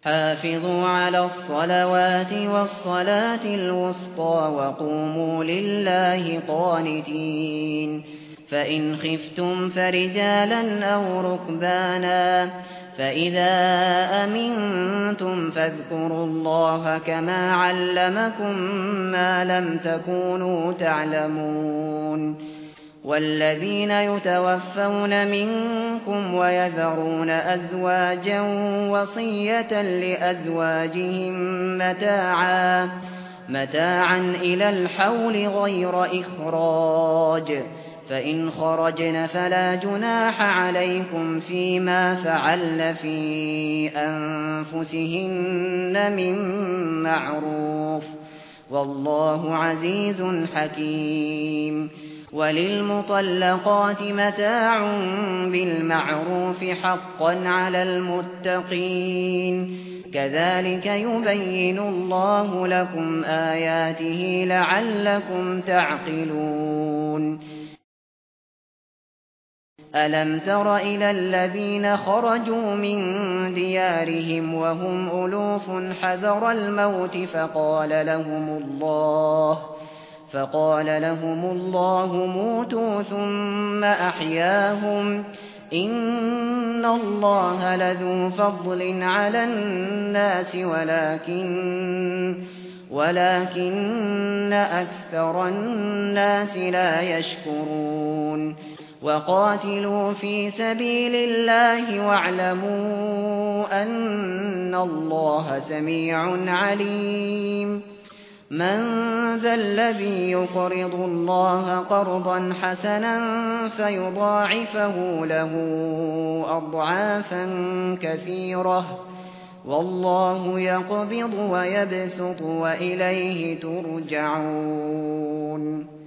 حافظوا على الصلوات والصلاة الوسطى وقوموا لله قانتين فإن خفتم فرجالا أو ركبانا فإذا أمنتم فاذكروا الله كما علمكم ما لم تكونوا تعلمون والذين يتوفون منكم ويذرون أزواجا وصية لأزواجهم متاعا إلى الحول غير إخراج فإن خرجن فلا جناح عليكم فيما فعلن في أنفسهن من معروف والله عزيز حكيم وللمطلقات متاع بالمعروف حقا على المتقين كذلك يبين الله لكم آياته لعلكم تعقلون ألم تر إلى الذين خرجوا من ديارهم وهم ألوف حذر الموت فقال لهم الله موتوا ثم أحياهم إن الله لذو فضل على الناس ولكن أكثر الناس لا يشكرون وقاتلوا في سبيل الله واعلموا أن الله سميع عليم من ذا الذي يقرض الله قرضا حسنا فيضاعفه له أضعافا كثيرة والله يقبض ويبسط وإليه ترجعون